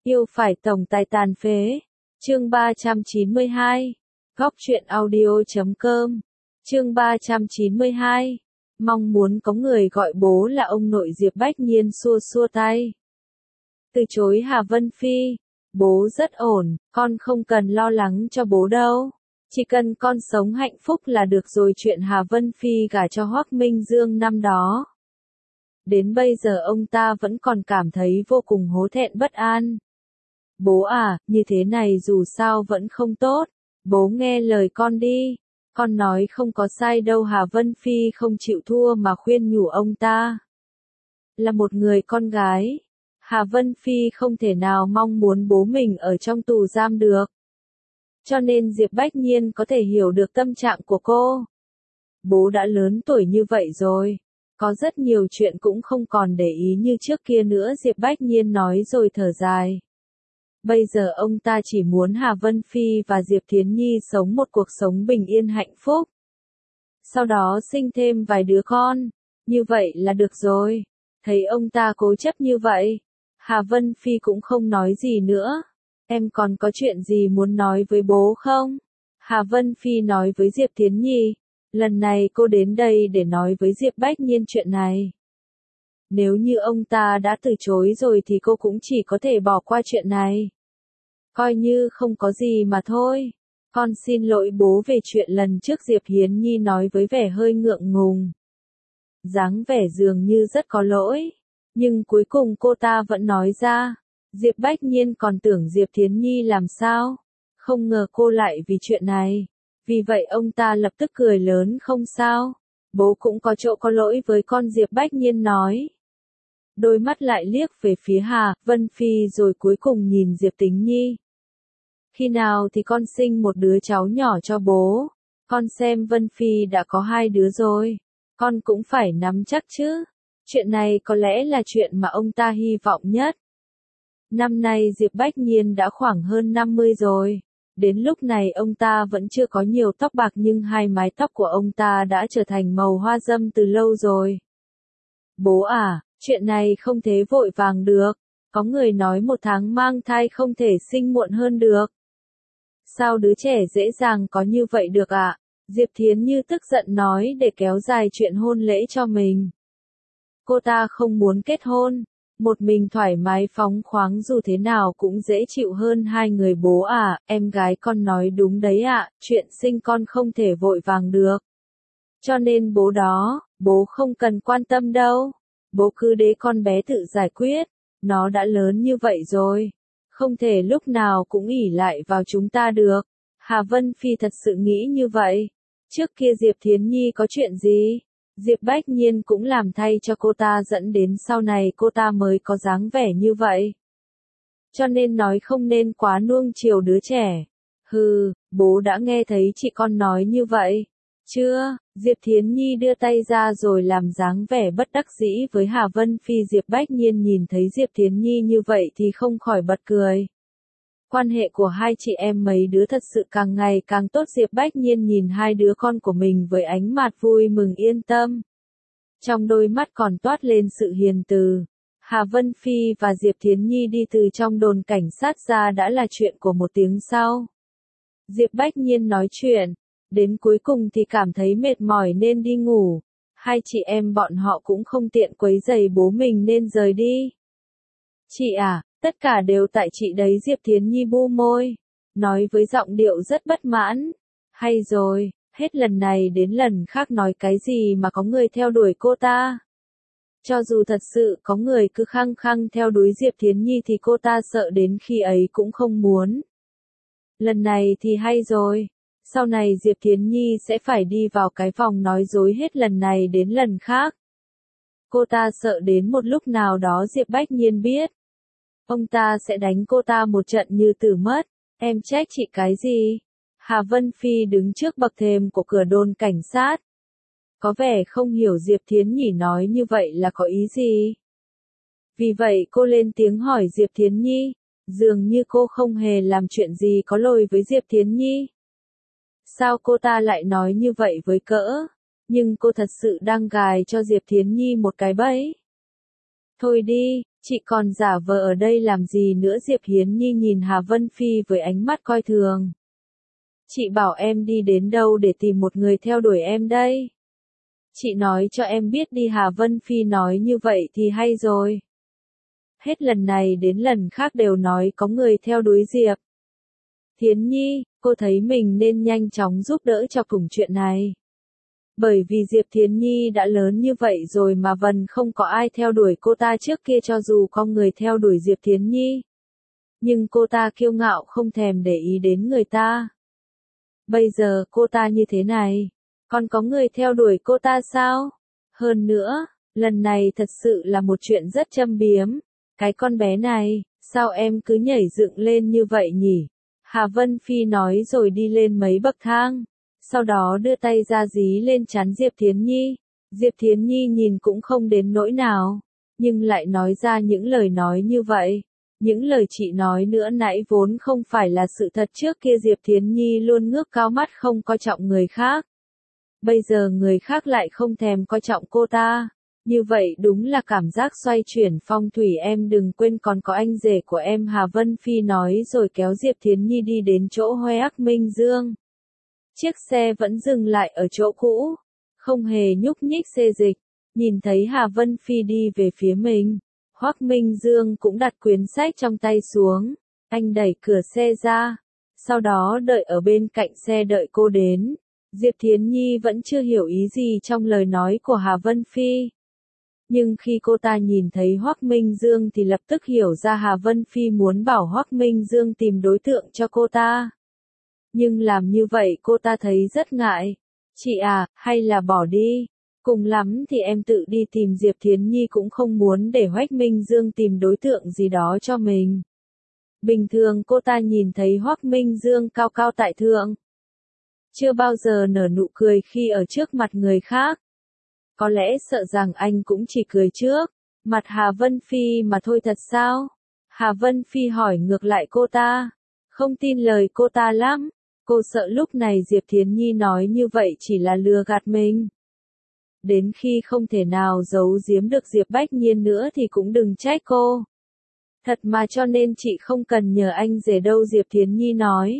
Yêu phải tổng tài tàn phế. Chương 392. Góc truyện audio.com. Chương 392. Mong muốn có người gọi bố là ông nội. Diệp Bách Nhiên xua xua tay. Từ chối Hà Vân Phi. Bố rất ổn, con không cần lo lắng cho bố đâu. Chỉ cần con sống hạnh phúc là được rồi. Chuyện Hà Vân Phi gả cho Hoắc Minh Dương năm đó. Đến bây giờ ông ta vẫn còn cảm thấy vô cùng hổ thẹn bất an. Bố à, như thế này dù sao vẫn không tốt. Bố nghe lời con đi. Con nói không có sai đâu. Hà Vân Phi không chịu thua mà khuyên nhủ ông ta. Là một người con gái, Hà Vân Phi không thể nào mong muốn bố mình ở trong tù giam được. Cho nên Diệp Bách Nhiên có thể hiểu được tâm trạng của cô. Bố đã lớn tuổi như vậy rồi. Có rất nhiều chuyện cũng không còn để ý như trước kia nữa. Diệp Bách Nhiên nói rồi thở dài. Bây giờ ông ta chỉ muốn Hà Vân Phi và Diệp Thiến Nhi sống một cuộc sống bình yên hạnh phúc. Sau đó sinh thêm vài đứa con. Như vậy là được rồi. Thấy ông ta cố chấp như vậy, Hà Vân Phi cũng không nói gì nữa. Em còn có chuyện gì muốn nói với bố không? Hà Vân Phi nói với Diệp Thiến Nhi. Lần này cô đến đây để nói với Diệp Bách Nhiên chuyện này. Nếu như ông ta đã từ chối rồi thì cô cũng chỉ có thể bỏ qua chuyện này. Coi như không có gì mà thôi. Con xin lỗi bố về chuyện lần trước. Diệp Hiến Nhi nói với vẻ hơi ngượng ngùng. Dáng vẻ dường như rất có lỗi. Nhưng cuối cùng cô ta vẫn nói ra. Diệp Bách Nhiên còn tưởng Diệp Thiến Nhi làm sao. Không ngờ cô lại vì chuyện này. Vì vậy ông ta lập tức cười lớn. Không sao. Bố cũng có chỗ có lỗi với con. Diệp Bách Nhiên nói. Đôi mắt lại liếc về phía Hà Vân Phi rồi cuối cùng nhìn Diệp Tính Nhi. Khi nào thì con sinh một đứa cháu nhỏ cho bố? Con xem Vân Phi đã có 2 đứa rồi. Con cũng phải nắm chắc chứ. Chuyện này có lẽ là chuyện mà ông ta hy vọng nhất. Năm nay Diệp Bách Nhiên đã khoảng hơn 50 rồi. Đến lúc này ông ta vẫn chưa có nhiều tóc bạc nhưng 2 mái tóc của ông ta đã trở thành màu hoa râm từ lâu rồi. Bố à, chuyện này không thể vội vàng được. Có người nói 1 tháng mang thai không thể sinh muộn hơn được. Sao đứa trẻ dễ dàng có như vậy được ạ? Diệp Thiến Như tức giận nói để kéo dài chuyện hôn lễ cho mình. Cô ta không muốn kết hôn. Một mình thoải mái phóng khoáng dù thế nào cũng dễ chịu hơn 2 người. Bố à, em gái con nói đúng đấy ạ, chuyện sinh con không thể vội vàng được. Cho nên bố không cần quan tâm đâu. Bố cứ để con bé tự giải quyết. Nó đã lớn như vậy rồi. Không thể lúc nào cũng ỷ lại vào chúng ta được. Hà Vân Phi thật sự nghĩ như vậy. Trước kia Diệp Thiến Nhi có chuyện gì? Diệp Bách Nhiên cũng làm thay cho cô ta dẫn đến sau này cô ta mới có dáng vẻ như vậy. Cho nên nói không nên quá nuông chiều đứa trẻ. Hừ, bố đã nghe thấy chị con nói như vậy. Chưa, Diệp Thiến Nhi đưa tay ra rồi làm dáng vẻ bất đắc dĩ với Hà Vân Phi. Diệp Bách Nhiên nhìn thấy Diệp Thiến Nhi như vậy thì không khỏi bật cười. Quan hệ của hai chị em mấy đứa thật sự càng ngày càng tốt. Diệp Bách Nhiên nhìn 2 đứa con của mình với ánh mặt vui mừng yên tâm. Trong đôi mắt còn toát lên sự hiền từ. Hà Vân Phi và Diệp Thiến Nhi đi từ trong đồn cảnh sát ra đã là chuyện của 1 tiếng sau. Diệp Bách Nhiên nói chuyện. Đến cuối cùng thì cảm thấy mệt mỏi nên đi ngủ. 2 chị em bọn họ cũng không tiện quấy rầy bố mình nên rời đi. Chị à, tất cả đều tại chị đấy. Diệp Thiến Nhi bu môi. Nói với giọng điệu rất bất mãn. Hay rồi, hết lần này đến lần khác nói cái gì mà có người theo đuổi cô ta. Cho dù thật sự có người cứ khăng khăng theo đuổi Diệp Thiến Nhi thì cô ta sợ đến khi ấy cũng không muốn. Lần này thì hay rồi. Sau này Diệp Thiến Nhi sẽ phải đi vào cái vòng nói dối hết lần này đến lần khác. Cô ta sợ đến một lúc nào đó Diệp Bách Nhiên biết. Ông ta sẽ đánh cô ta một trận như tử mất. Em trách chị cái gì? Hà Vân Phi đứng trước bậc thềm của cửa đồn cảnh sát. Có vẻ không hiểu Diệp Thiến Nhi nói như vậy là có ý gì. Vì vậy cô lên tiếng hỏi Diệp Thiến Nhi. Dường như cô không hề làm chuyện gì có lỗi với Diệp Thiến Nhi. Sao cô ta lại nói như vậy với cỡ? Nhưng cô thật sự đang gài cho Diệp Thiến Nhi một cái bẫy. Thôi đi, chị còn giả vờ ở đây làm gì nữa? Diệp Hiến Nhi nhìn Hà Vân Phi với ánh mắt coi thường. Chị bảo em đi đến đâu để tìm một người theo đuổi em đây? Chị nói cho em biết đi. Hà Vân Phi nói như vậy thì hay rồi. Hết lần này đến lần khác đều nói có người theo đuổi Diệp Thiến Nhi, cô thấy mình nên nhanh chóng giúp đỡ cho cùng chuyện này. Bởi vì Diệp Thiến Nhi đã lớn như vậy rồi mà vẫn không có ai theo đuổi cô ta. Trước kia cho dù có người theo đuổi Diệp Thiến Nhi, nhưng cô ta kiêu ngạo không thèm để ý đến người ta. Bây giờ cô ta như thế này, còn có người theo đuổi cô ta sao? Hơn nữa, lần này thật sự là một chuyện rất châm biếm. Cái con bé này, sao em cứ nhảy dựng lên như vậy nhỉ? Hà Vân Phi nói rồi đi lên mấy bậc thang. Sau đó đưa tay ra dí lên trán Diệp Thiến Nhi. Diệp Thiến Nhi nhìn cũng không đến nỗi nào, nhưng lại nói ra những lời nói như vậy. Những lời chị nói nữa nãy vốn không phải là sự thật. Trước kia Diệp Thiến Nhi luôn ngước cao mắt không coi trọng người khác. Bây giờ người khác lại không thèm coi trọng cô ta. Như vậy đúng là cảm giác xoay chuyển phong thủy. Em đừng quên còn có anh rể của em. Hà Vân Phi nói rồi kéo Diệp Thiến Nhi đi đến chỗ Hoắc Minh Dương. Chiếc xe vẫn dừng lại ở chỗ cũ, không hề nhúc nhích xê dịch. Nhìn thấy Hà Vân Phi đi về phía mình, Hoắc Minh Dương cũng đặt quyển sách trong tay xuống. Anh đẩy cửa xe ra, sau đó đợi ở bên cạnh xe đợi cô đến. Diệp Thiến Nhi vẫn chưa hiểu ý gì trong lời nói của Hà Vân Phi. Nhưng khi cô ta nhìn thấy Hoắc Minh Dương thì lập tức hiểu ra Hà Vân Phi muốn bảo Hoắc Minh Dương tìm đối tượng cho cô ta. Nhưng làm như vậy cô ta thấy rất ngại. Chị à, hay là bỏ đi. Cùng lắm thì em tự đi tìm. Diệp Thiến Nhi cũng không muốn để Hoắc Minh Dương tìm đối tượng gì đó cho mình. Bình thường cô ta nhìn thấy Hoắc Minh Dương cao cao tại thượng, chưa bao giờ nở nụ cười khi ở trước mặt người khác. Có lẽ sợ rằng anh cũng chỉ cười trước mặt Hà Vân Phi mà thôi. Thật sao? Hà Vân Phi hỏi ngược lại cô ta. Không tin lời cô ta lắm. Cô sợ lúc này Diệp Thiến Nhi nói như vậy chỉ là lừa gạt mình. Đến khi không thể nào giấu giếm được Diệp Bách Nhiên nữa thì cũng đừng trách cô. Thật mà, cho nên chị không cần nhờ anh rể đâu. Diệp Thiến Nhi nói.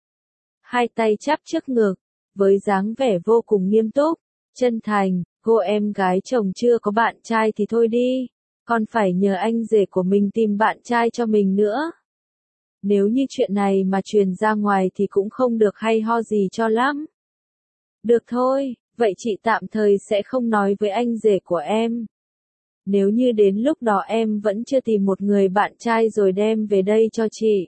Hai tay chắp trước ngực, với dáng vẻ vô cùng nghiêm túc, chân thành. Cô em gái chồng chưa có bạn trai thì thôi đi, còn phải nhờ anh rể của mình tìm bạn trai cho mình nữa. Nếu như chuyện này mà truyền ra ngoài thì cũng không được hay ho gì cho lắm. Được thôi, vậy chị tạm thời sẽ không nói với anh rể của em. Nếu như đến lúc đó em vẫn chưa tìm một người bạn trai rồi đem về đây cho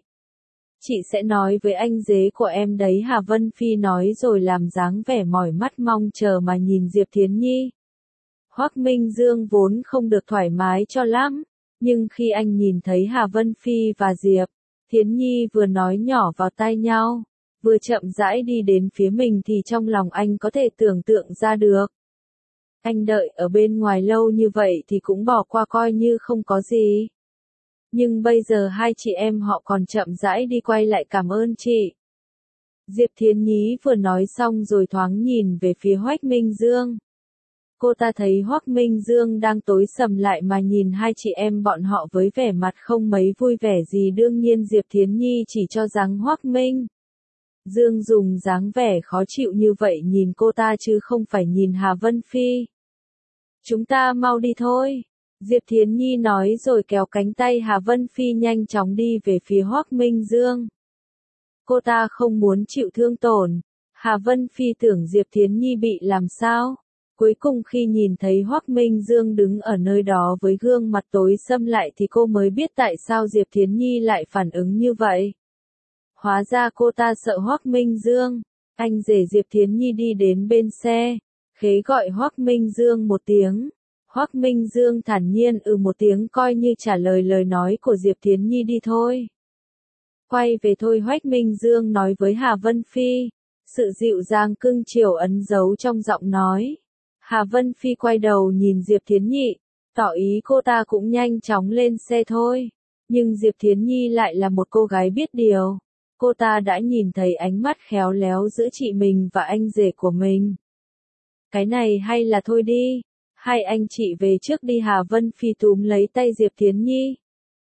chị sẽ nói với anh rể của em đấy. Hà Vân Phi nói rồi làm dáng vẻ mỏi mắt mong chờ mà nhìn Diệp Thiến Nhi. Hoắc Minh Dương vốn không được thoải mái cho lắm, nhưng khi anh nhìn thấy Hà Vân Phi và Diệp Thiến Nhi vừa nói nhỏ vào tai nhau, vừa chậm rãi đi đến phía mình thì trong lòng anh có thể tưởng tượng ra được. Anh đợi ở bên ngoài lâu như vậy thì cũng bỏ qua coi như không có gì. Nhưng bây giờ hai chị em họ còn chậm rãi đi quay lại cảm ơn chị. Diệp Thiến Nhi vừa nói xong rồi thoáng nhìn về phía Hoắc Minh Dương. Cô ta thấy Hoắc Minh Dương đang tối sầm lại mà nhìn hai chị em bọn họ với vẻ mặt không mấy vui vẻ gì. Đương nhiên Diệp Thiến Nhi chỉ cho rằng Hoắc Minh Dương dùng dáng vẻ khó chịu như vậy nhìn cô ta chứ không phải nhìn Hà Vân Phi. Chúng ta mau đi thôi. Diệp Thiến Nhi nói rồi kéo cánh tay Hà Vân Phi nhanh chóng đi về phía Hoắc Minh Dương. Cô ta không muốn chịu thương tổn. Hà Vân Phi tưởng Diệp Thiến Nhi bị làm sao. Cuối cùng khi nhìn thấy Hoắc Minh Dương đứng ở nơi đó với gương mặt tối sầm lại thì cô mới biết tại sao Diệp Thiến Nhi lại phản ứng như vậy. Hóa ra cô ta sợ Hoắc Minh Dương. Anh rể Diệp Thiến Nhi đi đến bên xe, khế gọi Hoắc Minh Dương một tiếng. Hoắc Minh Dương thản nhiên một tiếng coi như trả lời lời nói của Diệp Thiến Nhi. Đi thôi. Quay về thôi. Hoắc Minh Dương nói với Hà Vân Phi. Sự dịu dàng cưng chiều ẩn giấu trong giọng nói. Hà Vân Phi quay đầu nhìn Diệp Thiến Nhi, tỏ ý cô ta cũng nhanh chóng lên xe thôi. Nhưng Diệp Thiến Nhi lại là một cô gái biết điều. Cô ta đã nhìn thấy ánh mắt khéo léo giữa chị mình và anh rể của mình. Cái này hay là thôi đi. Hai anh chị về trước đi. Hà Vân Phi túm lấy tay Diệp Thiến Nhi.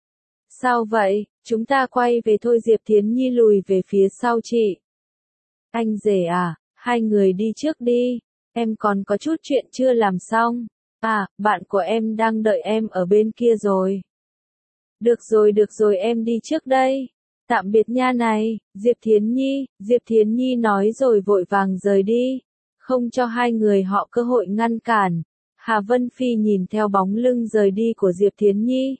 Sao vậy, chúng ta quay về thôi. Diệp Thiến Nhi lùi về phía sau chị. Anh rể à, hai người đi trước đi, em còn có chút chuyện chưa làm xong. À, bạn của em đang đợi em ở bên kia rồi. Được rồi em đi trước đây. Tạm biệt nha này, Diệp Thiến Nhi nói rồi vội vàng rời đi, không cho hai người họ cơ hội ngăn cản. Hà Vân Phi nhìn theo bóng lưng rời đi của Diệp Thiến Nhi,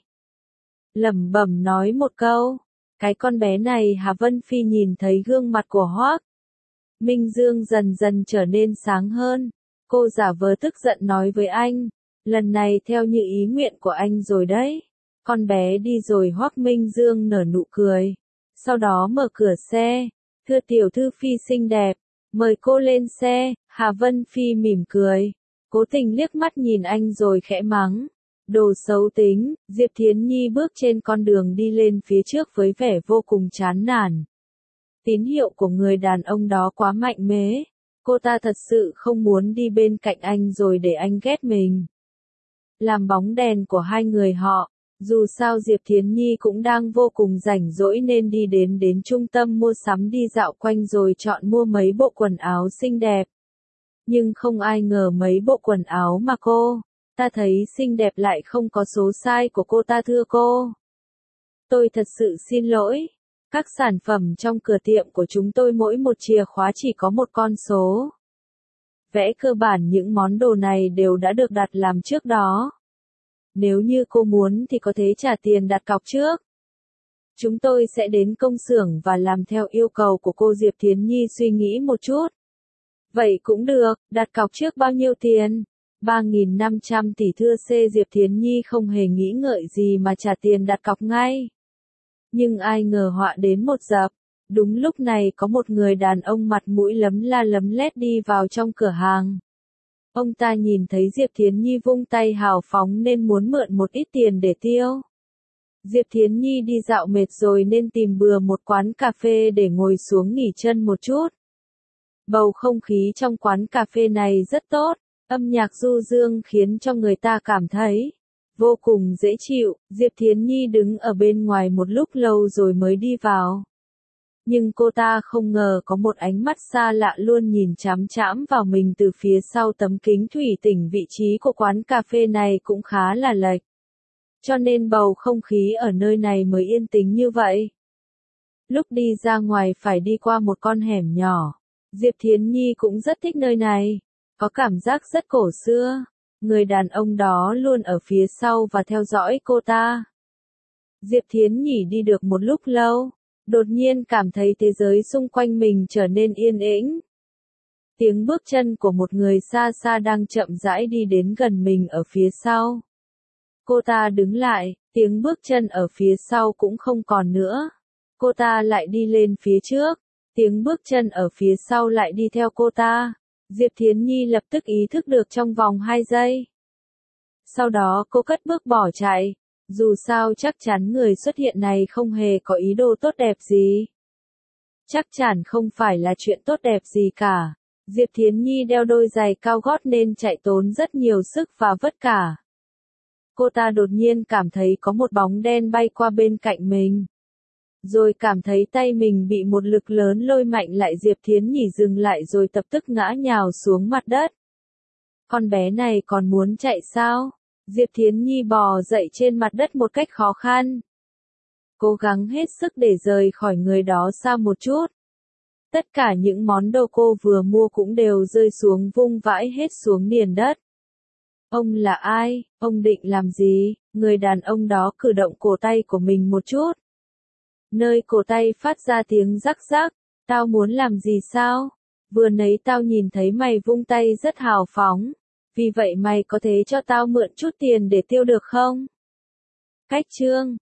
lẩm bẩm nói một câu, cái con bé này. Hà Vân Phi nhìn thấy gương mặt của Hoác Minh Dương dần dần trở nên sáng hơn. Cô giả vờ tức giận nói với anh, lần này theo như ý nguyện của anh rồi đấy. Con bé đi rồi. Hoác Minh Dương nở nụ cười, sau đó mở cửa xe. Thưa tiểu thư Phi xinh đẹp, mời cô lên xe. Hà Vân Phi mỉm cười, cố tình liếc mắt nhìn anh rồi khẽ mắng, đồ xấu tính. Diệp Thiến Nhi bước trên con đường đi lên phía trước với vẻ vô cùng chán nản. Tín hiệu của người đàn ông đó quá mạnh mẽ. Cô ta thật sự không muốn đi bên cạnh anh rồi để anh ghét mình. Làm bóng đèn của hai người họ. Dù sao Diệp Thiến Nhi cũng đang vô cùng rảnh rỗi nên đi đến trung tâm mua sắm đi dạo quanh rồi chọn mua mấy bộ quần áo xinh đẹp. Nhưng không ai ngờ mấy bộ quần áo mà cô ta thấy xinh đẹp lại không có số size của cô ta. Thưa cô, tôi thật sự xin lỗi. Các sản phẩm trong cửa tiệm của chúng tôi mỗi một chìa khóa chỉ có một con số. Vẽ cơ bản những món đồ này đều đã được đặt làm trước đó. Nếu như cô muốn thì có thể trả tiền đặt cọc trước. Chúng tôi sẽ đến công xưởng và làm theo yêu cầu của cô. Diệp Thiến Nhi suy nghĩ một chút. Vậy cũng được, đặt cọc trước bao nhiêu tiền? 3.500 tỷ. Thưa C. Diệp Thiến Nhi không hề nghĩ ngợi gì mà trả tiền đặt cọc ngay. Nhưng ai ngờ họa đến một dập. Đúng lúc này có một người đàn ông mặt mũi lấm la lấm lét đi vào trong cửa hàng. Ông ta nhìn thấy Diệp Thiến Nhi vung tay hào phóng nên muốn mượn một ít tiền để tiêu. Diệp Thiến Nhi đi dạo mệt rồi nên tìm bừa một quán cà phê để ngồi xuống nghỉ chân một chút. Bầu không khí trong quán cà phê này rất tốt, âm nhạc du dương khiến cho người ta cảm thấy vô cùng dễ chịu. Diệp Thiến Nhi đứng ở bên ngoài một lúc lâu rồi mới đi vào. Nhưng cô ta không ngờ có một ánh mắt xa lạ luôn nhìn chằm chằm vào mình từ phía sau tấm kính thủy tinh. Vị trí của quán cà phê này cũng khá là lệch, cho nên bầu không khí ở nơi này mới yên tĩnh như vậy. Lúc đi ra ngoài phải đi qua một con hẻm nhỏ. Diệp Thiến Nhi cũng rất thích nơi này, có cảm giác rất cổ xưa. Người đàn ông đó luôn ở phía sau và theo dõi cô ta. Diệp Thiến Nhi đi được một lúc lâu, đột nhiên cảm thấy thế giới xung quanh mình trở nên yên tĩnh. Tiếng bước chân của một người xa xa đang chậm rãi đi đến gần mình ở phía sau. Cô ta đứng lại, tiếng bước chân ở phía sau cũng không còn nữa. Cô ta lại đi lên phía trước, tiếng bước chân ở phía sau lại đi theo cô ta. Diệp Thiến Nhi lập tức ý thức được trong vòng 2 giây. Sau đó cô cất bước bỏ chạy. Dù sao chắc chắn người xuất hiện này không hề có ý đồ tốt đẹp gì. Chắc chắn không phải là chuyện tốt đẹp gì cả. Diệp Thiến Nhi đeo đôi giày cao gót nên chạy tốn rất nhiều sức và vất vả. Cô ta đột nhiên cảm thấy có một bóng đen bay qua bên cạnh mình. Rồi cảm thấy tay mình bị một lực lớn lôi mạnh lại. Diệp Thiến Nhi dừng lại rồi lập tức ngã nhào xuống mặt đất. Con bé này còn muốn chạy sao? Diệp Thiến Nhi bò dậy trên mặt đất một cách khó khăn. Cố gắng hết sức để rời khỏi người đó xa một chút. Tất cả những món đồ cô vừa mua cũng đều rơi xuống vung vãi hết xuống nền đất. Ông là ai? Ông định làm gì? Người đàn ông đó cử động cổ tay của mình một chút. Nơi cổ tay phát ra tiếng rắc rắc. Tao muốn làm gì sao? Vừa nãy tao nhìn thấy mày vung tay rất hào phóng. Vì vậy mày có thể cho tao mượn chút tiền để tiêu được không? Cách chương